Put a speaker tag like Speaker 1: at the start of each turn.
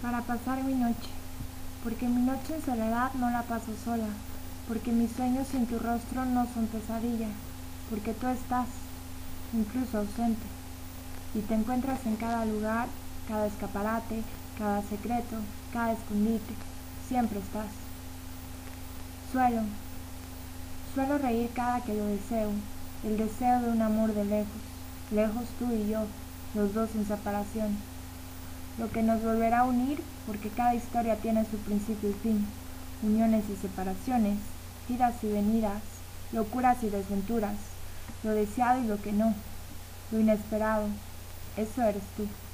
Speaker 1: para pasar mi noche, porque mi noche en soledad no la paso sola, porque mis sueños sin tu rostro no son pesadilla, porque tú estás, incluso ausente, y te encuentras en cada lugar, cada escaparate, cada secreto, cada escondite, siempre estás. Suelo, suelo reír cada que lo deseo, el deseo de un amor de lejos, lejos tú y yo, los dos en separación. Lo que nos volverá a unir porque cada historia tiene su principio y fin, uniones y separaciones, idas y venidas, locuras y desventuras, lo deseado y lo que no, lo inesperado, eso eres tú.